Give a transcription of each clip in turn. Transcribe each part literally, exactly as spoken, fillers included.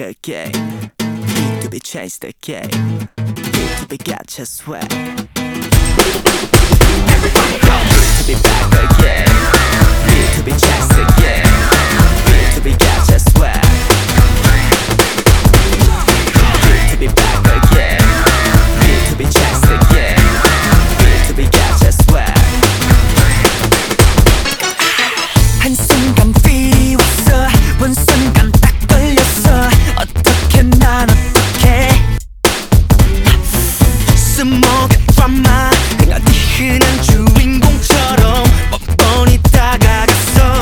the game. Need to be changed the game. Need to be gotcha swag. Everybody go. Need to be back again. Need to be changed the game. Need to be gotcha swag. Need to be back again. Need to be changed the game. Need to be gotcha swag. 한순간 필이 왔어. 본 순간 딱 걸렸어. 어떻게 난 어떻게 Smoke drama 그녀네 흔한 주인공처럼 뻔뻔히 다가갔어.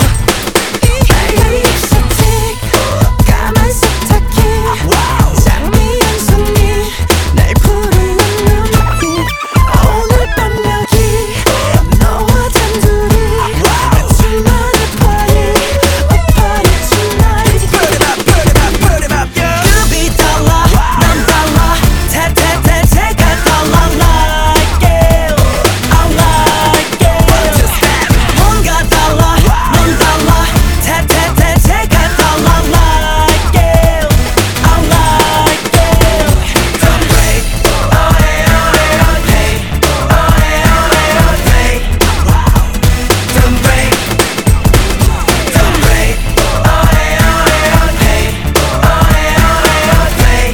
립스틱 까만 세탁기 장미 한 송이 날 부르는 눈빛 오늘 밤 여기 너와 단둘이 둘만의 party A party tonight. Put it up, put it up, put it up, yeah. 급이 달라 난 달라 태태태 제가 달라 like it I like it 뭔가 달라 넌 달라 태태태 제가 달라 like it I like it. Don't break oh hey oh hey oh hey oh hey oh hey oh hey Don't break Don't break oh hey oh hey oh hey oh hey oh hey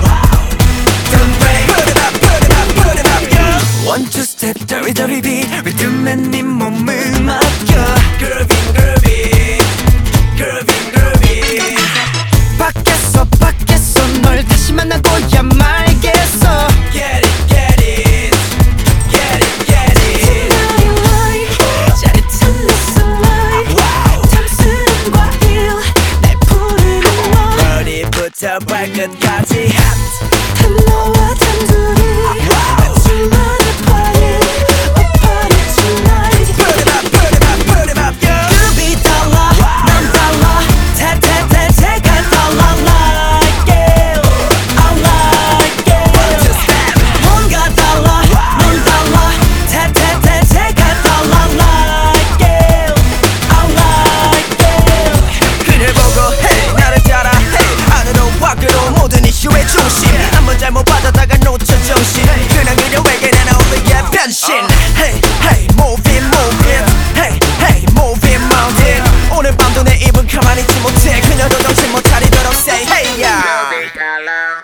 Don't break. Put it up, put it up, put it up, yeah. One two step, dirty dirty beat. 리듬에 네 몸을 맡겨. Grooving, grooving, grooving, grooving. 밖에서 밖에서 널 다시 만나고야 말겠어. Get it, get it, get it, get it. Tonight light, 짜릿한 내 sunlight. 탐스런 과일, 날 부르는 너. 머리부터 발끝까지 hot. 너와 단둘이 둘만의 party A party tonight. Put it up, put it up, put it up, yeah. 급이 달라 난 달라 태태태 제가 달라 like it I like it 뭔가 달라 넌 달라 태태태 제가 달라 like it I like it. 그를 보고 hey 나를 따라 hey 안으로 밖으로 모든 이슈의 중심. 한번 잘못 받아다가 놓쳐 정신. 그냥 그녀에게 난 어울리게 변신. Hey hey move it move it Hey hey move it mountain. 오늘 밤도 내 입은 가만히 있지 못해. 그녀도 정신 못 차리도록 say hey yeah. 급이 달라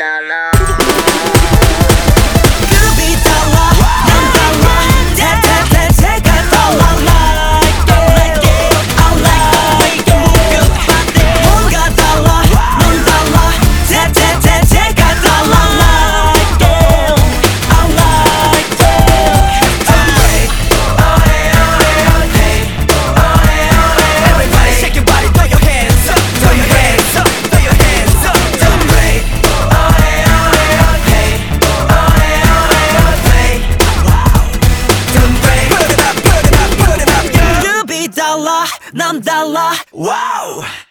난 달라 태태태 제가 달라 like it I like it 뭔가 달라 넌 달라 태태태 제가 달라 like it I like it. Don't break oh hey oh hey oh hey oh hey oh hey Everybody shake your body throw your hands up throw your hands up throw your hands up. Don't break oh hey oh hey oh hey oh hey oh hey Don't break. Put it up put it up put it up yeah. 급이 달라 난 달라 wow.